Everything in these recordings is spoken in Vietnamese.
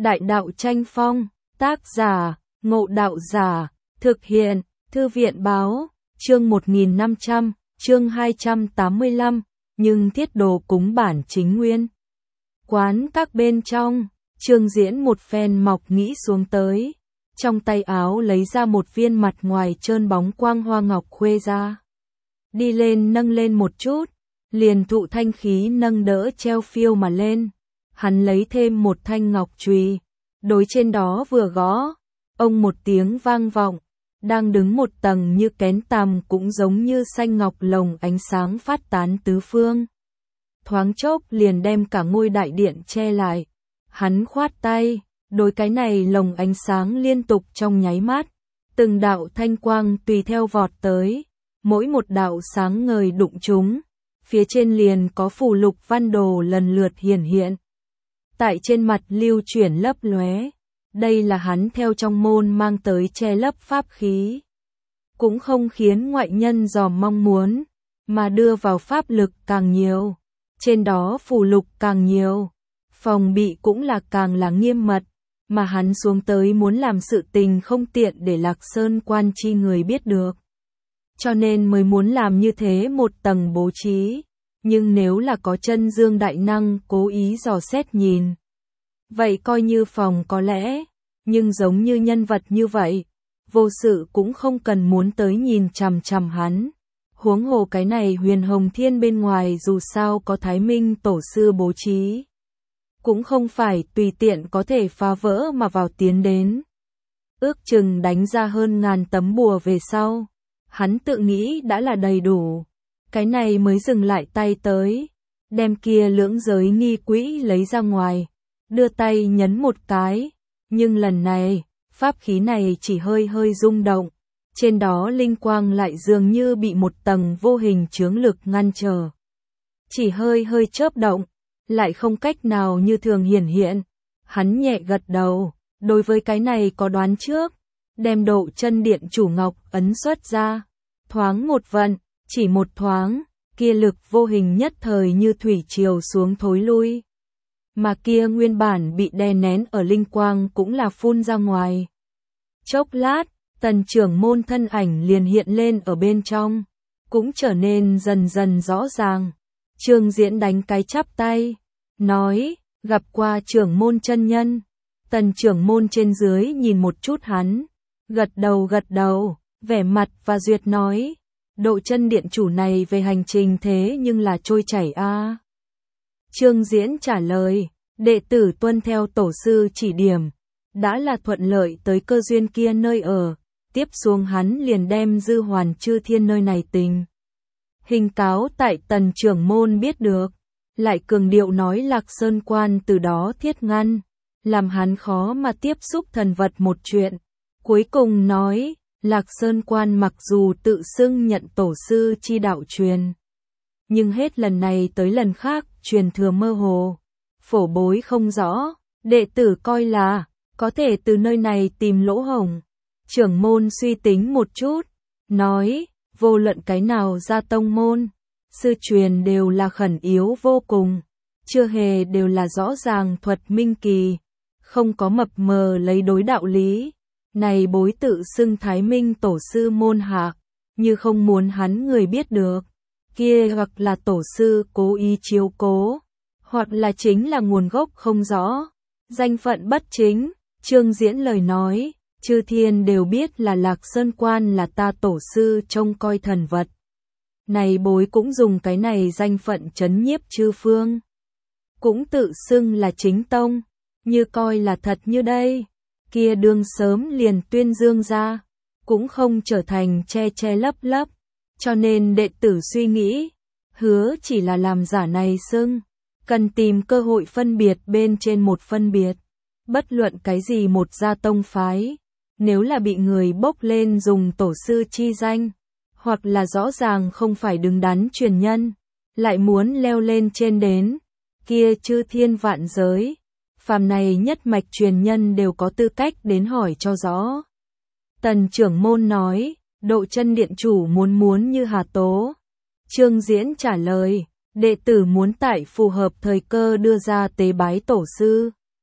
Đại đạo tranh phong, tác giả, Ngộ Đạo Giả, thực hiện, Thư viện báo, chương 1500, chương 285, nhưng thiết đồ cúng bản chính nguyên. Quán các bên trong, Trương Diễn một phen mọc nghĩ xuống tới, trong tay áo lấy ra một viên mặt ngoài trơn bóng quang hoa ngọc khuê ra. Đi lên nâng lên một chút, liền thụ thanh khí nâng đỡ treo phiêu mà lên. Hắn lấy thêm một thanh ngọc chùy, đối trên đó vừa gõ, ông một tiếng vang vọng, đang đứng một tầng như kén tằm cũng giống như xanh ngọc lồng ánh sáng phát tán tứ phương. Thoáng chốc liền đem cả ngôi đại điện che lại. Hắn khoát tay, đối cái này lồng ánh sáng liên tục trong nháy mắt, từng đạo thanh quang tùy theo vọt tới, mỗi một đạo sáng ngời đụng chúng, phía trên liền có phù lục văn đồ lần lượt hiển hiện. Tại trên mặt lưu chuyển lấp lóe, đây là hắn theo trong môn mang tới che lấp pháp khí. Cũng không khiến ngoại nhân dòm mong muốn, mà đưa vào pháp lực càng nhiều, trên đó phù lục càng nhiều, phòng bị cũng là càng là nghiêm mật, mà hắn xuống tới muốn làm sự tình không tiện để Lạc Sơn quan chi người biết được. Cho nên mới muốn làm như thế một tầng bố trí, nhưng nếu là có chân dương đại năng cố ý dò xét nhìn, vậy coi như phòng có lẽ, nhưng giống như nhân vật như vậy, vô sự cũng không cần muốn tới nhìn chằm chằm hắn. Huống hồ cái này Huyền Hồng Thiên bên ngoài dù sao có Thái Minh tổ sư bố trí, cũng không phải tùy tiện có thể phá vỡ mà vào tiến đến. Ước chừng đánh ra hơn 1000 tấm bùa về sau, hắn tự nghĩ đã là đầy đủ, cái này mới dừng lại tay tới, đem kia lưỡng giới nghi quỹ lấy ra ngoài, đưa tay nhấn một cái, nhưng lần này, pháp khí này chỉ hơi hơi rung động, trên đó linh quang lại dường như bị một tầng vô hình chướng lực ngăn trở. Chỉ hơi hơi chớp động, lại không cách nào như thường hiển hiện. Hắn nhẹ gật đầu, đối với cái này có đoán trước, đem Độ Chân Điện chủ ngọc ấn xuất ra, thoáng một vận, chỉ một thoáng, kia lực vô hình nhất thời như thủy triều xuống thối lui. Mà kia nguyên bản bị đè nén ở linh quang cũng là phun ra ngoài. Chốc lát, Tần trưởng môn thân ảnh liền hiện lên ở bên trong, cũng trở nên dần dần rõ ràng. Trương Diễn đánh cái chắp tay, nói, gặp qua trưởng môn chân nhân. Tần trưởng môn trên dưới nhìn một chút hắn, gật đầu, vẻ mặt và duyệt nói, Độ Chân Điện chủ này về hành trình thế nhưng là trôi chảy a. Trương Diễn trả lời, đệ tử tuân theo tổ sư chỉ điểm, đã là thuận lợi tới cơ duyên kia nơi ở, tiếp xuống hắn liền đem Dư Hoàn Chư Thiên nơi này tình hình cáo tại Tần trưởng môn biết được, lại cường điệu nói Lạc Sơn quan từ đó thiết ngăn, làm hắn khó mà tiếp xúc thần vật một chuyện. Cuối cùng nói, Lạc Sơn quan mặc dù tự xưng nhận tổ sư chi đạo truyền, nhưng hết lần này tới lần khác truyền thừa mơ hồ, phổ bối không rõ, đệ tử coi là có thể từ nơi này tìm lỗ hổng. Trưởng môn suy tính một chút, nói, vô luận cái nào ra tông môn, sư truyền đều là khẩn yếu vô cùng, chưa hề đều là rõ ràng thuật minh kỳ, không có mập mờ lấy đối đạo lý. Này bối tự xưng Thái Minh tổ sư môn hạ, như không muốn hắn người biết được, kia hoặc là tổ sư cố ý chiếu cố, hoặc là chính là nguồn gốc không rõ, danh phận bất chính. Trương Diễn lời nói, chư thiên đều biết là Lạc Sơn quan là ta tổ sư trông coi thần vật. Này bối cũng dùng cái này danh phận trấn nhiếp chư phương, cũng tự xưng là chính tông, như coi là thật như đây, kia đương sớm liền tuyên dương ra, cũng không trở thành che lấp lấp, cho nên đệ tử suy nghĩ, hứa chỉ là làm giả này xưng, cần tìm cơ hội phân biệt bên trên một phân biệt, bất luận cái gì một gia tông phái, nếu là bị người bốc lên dùng tổ sư chi danh, hoặc là rõ ràng không phải đứng đắn truyền nhân, lại muốn leo lên trên đến, kia chư thiên vạn giới, phàm này nhất mạch truyền nhân đều có tư cách đến hỏi cho rõ. Tần trưởng môn nói, Độ Chân Điện chủ muốn như hà tố. Trương Diễn trả lời, đệ tử muốn tại phù hợp thời cơ đưa ra tế bái tổ sư.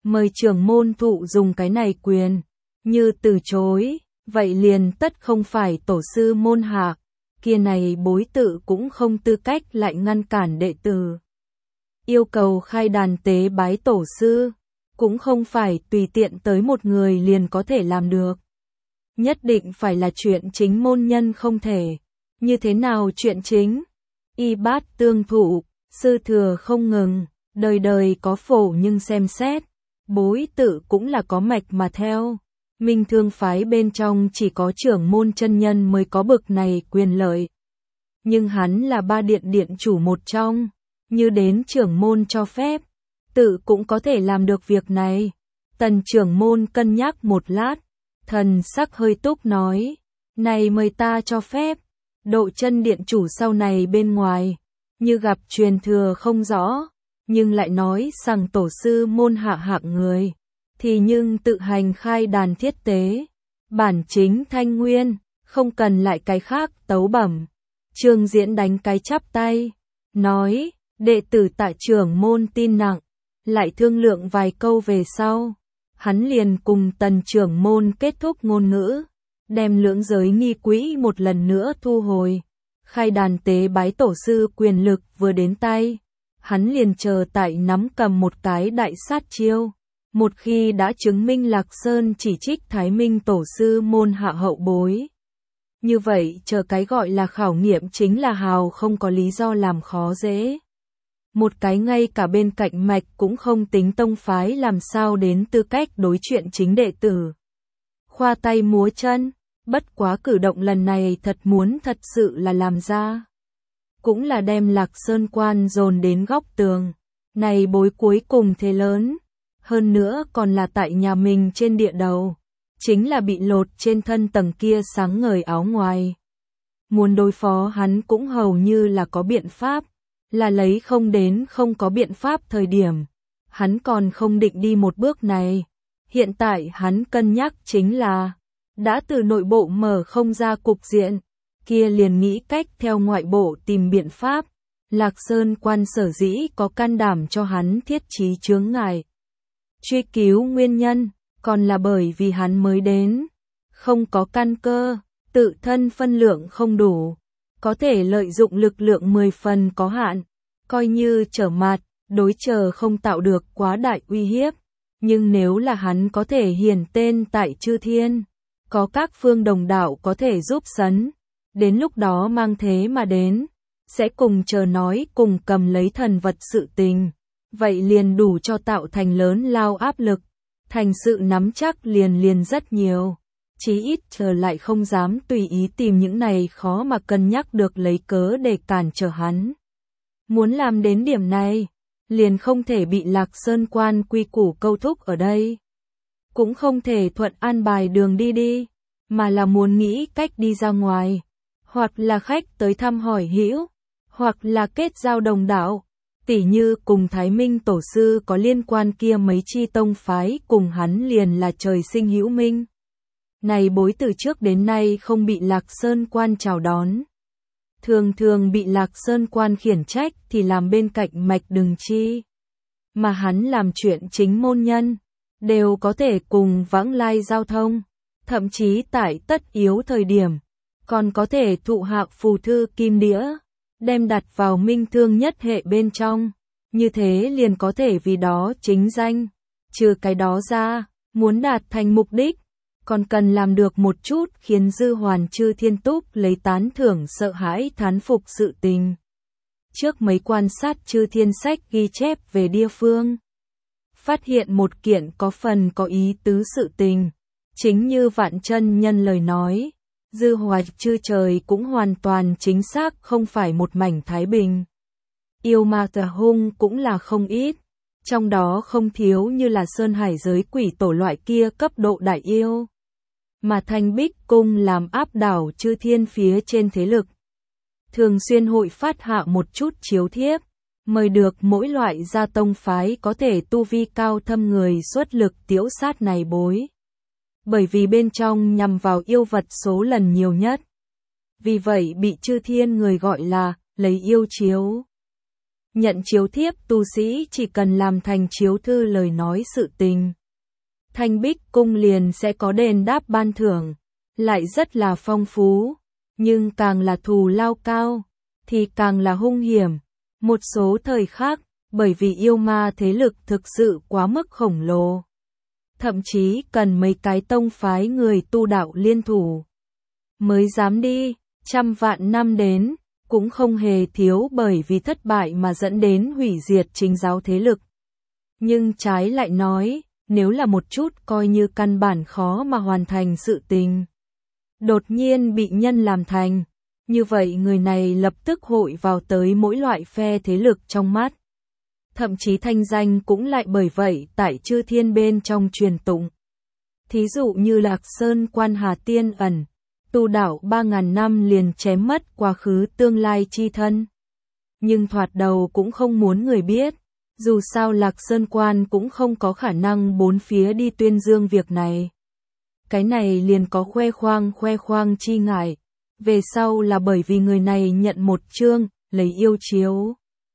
mời trưởng môn thụ dùng cái này quyền, như từ chối, vậy liền tất không phải tổ sư môn hạ, kia này bối tự cũng không tư cách lại ngăn cản đệ tử. Yêu cầu khai đàn tế bái tổ sư, cũng không phải tùy tiện tới một người liền có thể làm được. Nhất định phải là chuyện chính môn nhân không thể. Như thế nào chuyện chính? Y bát tương thụ, sư thừa không ngừng, đời đời có phổ nhưng xem xét. Bối tự cũng là có mạch mà theo. Minh Thương phái bên trong chỉ có trưởng môn chân nhân mới có bực này quyền lợi. Nhưng hắn là ba điện điện chủ một trong, như đến trưởng môn cho phép, tự cũng có thể làm được việc này. Tần trưởng môn cân nhắc một lát, thần sắc hơi túc nói, này mời ta cho phép, độ chân điện chủ sau này bên ngoài, như gặp truyền thừa không rõ, nhưng lại nói rằng tổ sư môn hạ hạng người, thì nhưng tự hành khai đàn thiết tế, bản chính thanh nguyên, không cần lại cái khác tấu bẩm. Trương Diễn đánh cái chắp tay, nói, đệ tử tại trưởng môn tin nặng, lại thương lượng vài câu về sau. Hắn liền cùng tần trưởng môn kết thúc ngôn ngữ, đem lưỡng giới nghi quỹ một lần nữa thu hồi. Khai đàn tế bái tổ sư quyền lực vừa đến tay, hắn liền chờ tại nắm cầm một cái đại sát chiêu. Một khi đã chứng minh Lạc Sơn chỉ trích Thái Minh tổ sư môn hạ hậu bối. Như vậy chờ cái gọi là khảo nghiệm chính là hào không có lý do làm khó dễ. Một cái ngay cả bên cạnh mạch cũng không tính tông phái làm sao đến tư cách đối chuyện chính đệ tử. Khoa tay múa chân, bất quá cử động lần này thật sự là làm ra. Cũng là đem Lạc Sơn quan dồn đến góc tường, này bối cuối cùng thế lớn, hơn nữa còn là tại nhà mình trên địa đầu, chính là bị lột trên thân tầng kia sáng ngời áo ngoài. Muốn đối phó hắn cũng hầu như là có biện pháp. Là lấy không đến không có biện pháp thời điểm, hắn còn không định đi một bước này. Hiện tại hắn cân nhắc chính là, đã từ nội bộ mở không ra cục diện, kia liền nghĩ cách theo ngoại bộ tìm biện pháp. Lạc Sơn quan sở dĩ có can đảm cho hắn thiết trí chướng ngại. Truy cứu nguyên nhân, còn là bởi vì hắn mới đến, không có căn cơ, tự thân phân lượng không đủ. Có thể lợi dụng lực lượng 10 phần có hạn, coi như trở mặt, đối chờ không tạo được quá đại uy hiếp. Nhưng nếu là hắn có thể hiển tên tại chư thiên, có các phương đồng đạo có thể giúp sấn, đến lúc đó mang thế mà đến, sẽ cùng chờ nói cùng cầm lấy thần vật sự tình. Vậy liền đủ cho tạo thành lớn lao áp lực, thành sự nắm chắc liền rất nhiều. Chí ít chờ lại không dám tùy ý tìm những này khó mà cân nhắc được lấy cớ để cản trở hắn. Muốn làm đến điểm này, liền không thể bị Lạc Sơn quan quy củ câu thúc ở đây. Cũng không thể thuận an bài đường đi, mà là muốn nghĩ cách đi ra ngoài. Hoặc là khách tới thăm hỏi hữu, hoặc là kết giao đồng đạo. Tỉ như cùng Thái Minh tổ sư có liên quan kia mấy chi tông phái cùng hắn liền là trời sinh hữu minh. Này bối từ trước đến nay không bị Lạc Sơn quan chào đón. Thường bị Lạc Sơn quan khiển trách thì làm bên cạnh mạch đừng chi. Mà hắn làm chuyện chính môn nhân, đều có thể cùng vãng lai giao thông. Thậm chí tại tất yếu thời điểm, còn có thể thụ hạc phù thư kim đĩa, đem đặt vào Minh Thương nhất hệ bên trong. Như thế liền có thể vì đó chính danh. Trừ cái đó ra, muốn đạt thành mục đích, còn cần làm được một chút khiến Dư Hoàn Chư Thiên Túc lấy tán thưởng sợ hãi thán phục sự tình. Trước mấy quan sát Chư Thiên sách ghi chép về địa phương, phát hiện một kiện có phần có ý tứ sự tình. Chính như Vạn Chân Nhân lời nói, Dư Hoài Chư trời cũng hoàn toàn chính xác không phải một mảnh thái bình. Yêu ma tà hung cũng là không ít, trong đó không thiếu như là Sơn Hải giới quỷ tổ loại kia cấp độ đại yêu. Mà Thanh Bích Cung làm áp đảo chư thiên phía trên thế lực. Thường xuyên hội phát hạ một chút chiếu thiếp, mời được mỗi loại gia tông phái có thể tu vi cao thâm người xuất lực tiễu sát này bối. Bởi vì bên trong nhằm vào yêu vật số lần nhiều nhất. Vì vậy bị chư thiên người gọi là lấy yêu chiếu. Nhận chiếu thiếp tu sĩ chỉ cần làm thành chiếu thư lời nói sự tình. Thanh Bích Cung liền sẽ có đền đáp ban thưởng, lại rất là phong phú, nhưng càng là thù lao cao, thì càng là hung hiểm. Một số thời khác, bởi vì yêu ma thế lực thực sự quá mức khổng lồ. Thậm chí cần mấy cái tông phái người tu đạo liên thủ mới dám đi, trăm vạn năm đến, cũng không hề thiếu bởi vì thất bại mà dẫn đến hủy diệt chính giáo thế lực. Nhưng trái lại nói, nếu là một chút coi như căn bản khó mà hoàn thành sự tình, đột nhiên bị nhân làm thành, như vậy người này lập tức hội vào tới mỗi loại phe thế lực trong mắt. Thậm chí thanh danh cũng lại bởi vậy tại chư thiên bên trong truyền tụng. Thí dụ như Lạc Sơn Quan Hà Tiên Ẩn, tu đạo 3.000 năm liền chém mất quá khứ tương lai chi thân. Nhưng thoạt đầu cũng không muốn người biết, dù sao Lạc Sơn Quan cũng không có khả năng bốn phía đi tuyên dương việc này. Cái này liền có khoe khoang chi ngại. Về sau là bởi vì người này nhận một chương, lấy yêu chiếu.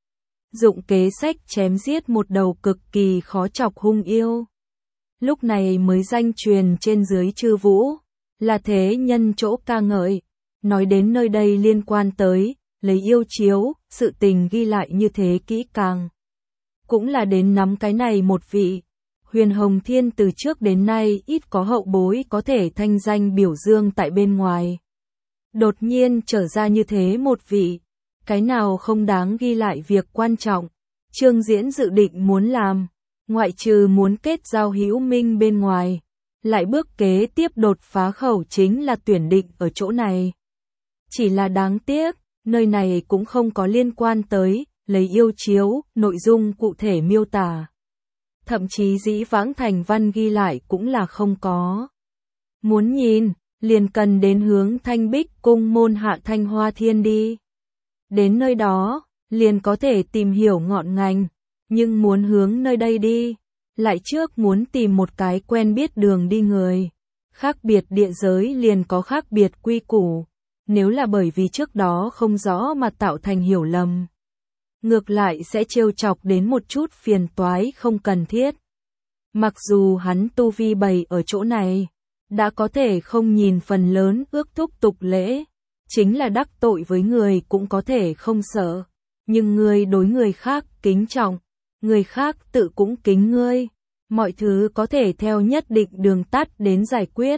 Dụng kế sách chém giết một đầu cực kỳ khó chọc hung yêu. Lúc này mới danh truyền trên dưới chư vũ, là thế nhân chỗ ca ngợi. Nói đến nơi đây liên quan tới, lấy yêu chiếu, sự tình ghi lại như thế kỹ càng. Cũng là đến nắm cái này một vị. Huyền Hồng Thiên từ trước đến nay ít có hậu bối có thể thanh danh biểu dương tại bên ngoài. Đột nhiên trở ra như thế một vị, cái nào không đáng ghi lại việc quan trọng. Trương Diễn dự định muốn làm, ngoại trừ muốn kết giao hữu minh bên ngoài, lại bước kế tiếp đột phá khẩu chính là tuyển định ở chỗ này. Chỉ là đáng tiếc, nơi này cũng không có liên quan tới, lấy yêu chiếu, nội dung cụ thể miêu tả. Thậm chí dĩ vãng thành văn ghi lại cũng là không có. Muốn nhìn, liền cần đến hướng Thanh Bích Cung môn hạ Thanh Hoa Thiên đi. Đến nơi đó, liền có thể tìm hiểu ngọn ngành, nhưng muốn hướng nơi đây đi, lại trước muốn tìm một cái quen biết đường đi người. Khác biệt địa giới liền có khác biệt quy củ, nếu là bởi vì trước đó không rõ mà tạo thành hiểu lầm. Ngược lại sẽ trêu chọc đến một chút phiền toái không cần thiết. Mặc dù hắn tu vi bày ở chỗ này, đã có thể không nhìn phần lớn ước thúc tục lễ, chính là đắc tội với người cũng có thể không sợ, nhưng người đối người khác kính trọng, người khác tự cũng kính ngươi, mọi thứ có thể theo nhất định đường tắt đến giải quyết.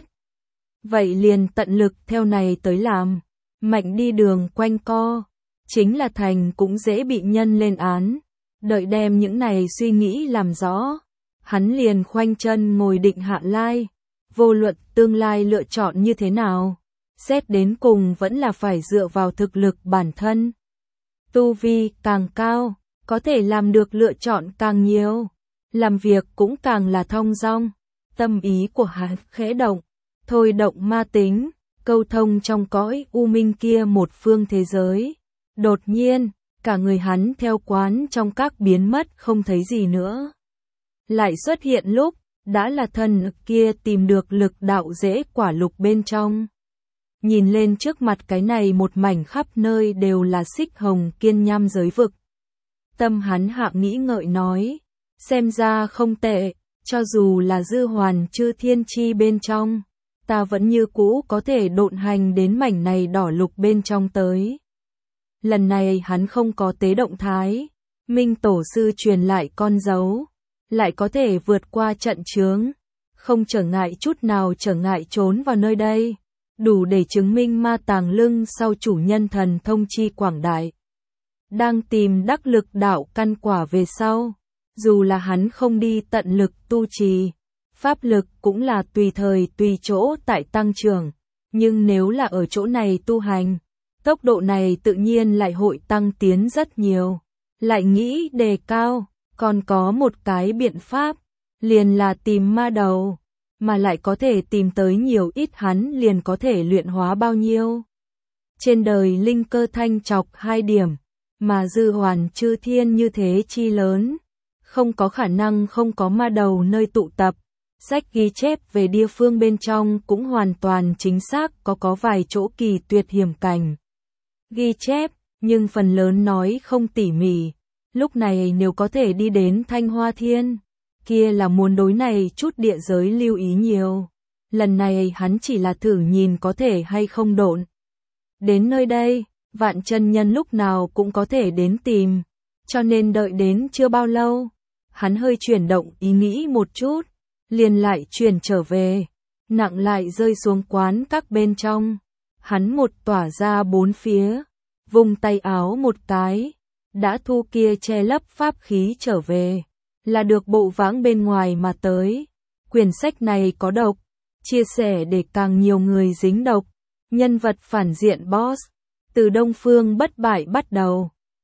Vậy liền tận lực theo này tới làm, mạnh đi đường quanh co, chính là thành cũng dễ bị nhân lên án, đợi đem những này suy nghĩ làm rõ, hắn liền khoanh chân ngồi định hạ lai. Vô luận tương lai lựa chọn như thế nào, xét đến cùng vẫn là phải dựa vào thực lực bản thân. Tu vi càng cao, có thể làm được lựa chọn càng nhiều, làm việc cũng càng là thong dong. Tâm ý của hắn khẽ động, thôi động ma tính, câu thông trong cõi u minh kia một phương thế giới. Đột nhiên, cả người hắn theo quán trong các biến mất không thấy gì nữa. Lại xuất hiện lúc, đã là thần kia tìm được lực đạo dễ quả lục bên trong. Nhìn lên trước mặt cái này một mảnh khắp nơi đều là xích hồng kiên nham giới vực. Tâm hắn hạ nghĩ ngợi nói, xem ra không tệ, cho dù là dư hoàn chư thiên chi bên trong, ta vẫn như cũ có thể độn hành đến mảnh này đỏ lục bên trong tới. Lần này hắn không có tế động thái, Minh Tổ sư truyền lại con dấu, lại có thể vượt qua trận chướng, không trở ngại chút nào trở ngại trốn vào nơi đây, đủ để chứng minh ma tàng lưng sau chủ nhân thần thông chi quảng đại. Đang tìm đắc lực đạo căn quả về sau, dù là hắn không đi tận lực tu trì, pháp lực cũng là tùy thời tùy chỗ tại tăng trưởng, nhưng nếu là ở chỗ này tu hành, tốc độ này tự nhiên lại hội tăng tiến rất nhiều. Lại nghĩ đề cao, còn có một cái biện pháp, liền là tìm ma đầu, mà lại có thể tìm tới nhiều ít hắn liền có thể luyện hóa bao nhiêu. Trên đời linh cơ thanh chọc 2 điểm, mà dư hoàn chư thiên như thế chi lớn, không có khả năng không có ma đầu nơi tụ tập. Sách ghi chép về địa phương bên trong cũng hoàn toàn chính xác có vài chỗ kỳ tuyệt hiểm cảnh. Ghi chép, nhưng phần lớn nói không tỉ mỉ, lúc này nếu có thể đi đến Thanh Hoa Thiên, kia là muốn đối này chút địa giới lưu ý nhiều. Lần này hắn chỉ là thử nhìn có thể hay không độn. Đến nơi đây, Vạn chân nhân lúc nào cũng có thể đến tìm, cho nên đợi đến chưa bao lâu. Hắn hơi chuyển động ý nghĩ một chút, liền lại chuyển trở về, nặng lại rơi xuống quán các bên trong. Hắn một tỏa ra bốn phía, vùng tay áo một cái, đã thu kia che lấp pháp khí trở về, là được bộ vãng bên ngoài mà tới. Quyển sách này có độc, chia sẻ để càng nhiều người dính độc. Nhân vật phản diện boss, từ Đông Phương bất bại bắt đầu.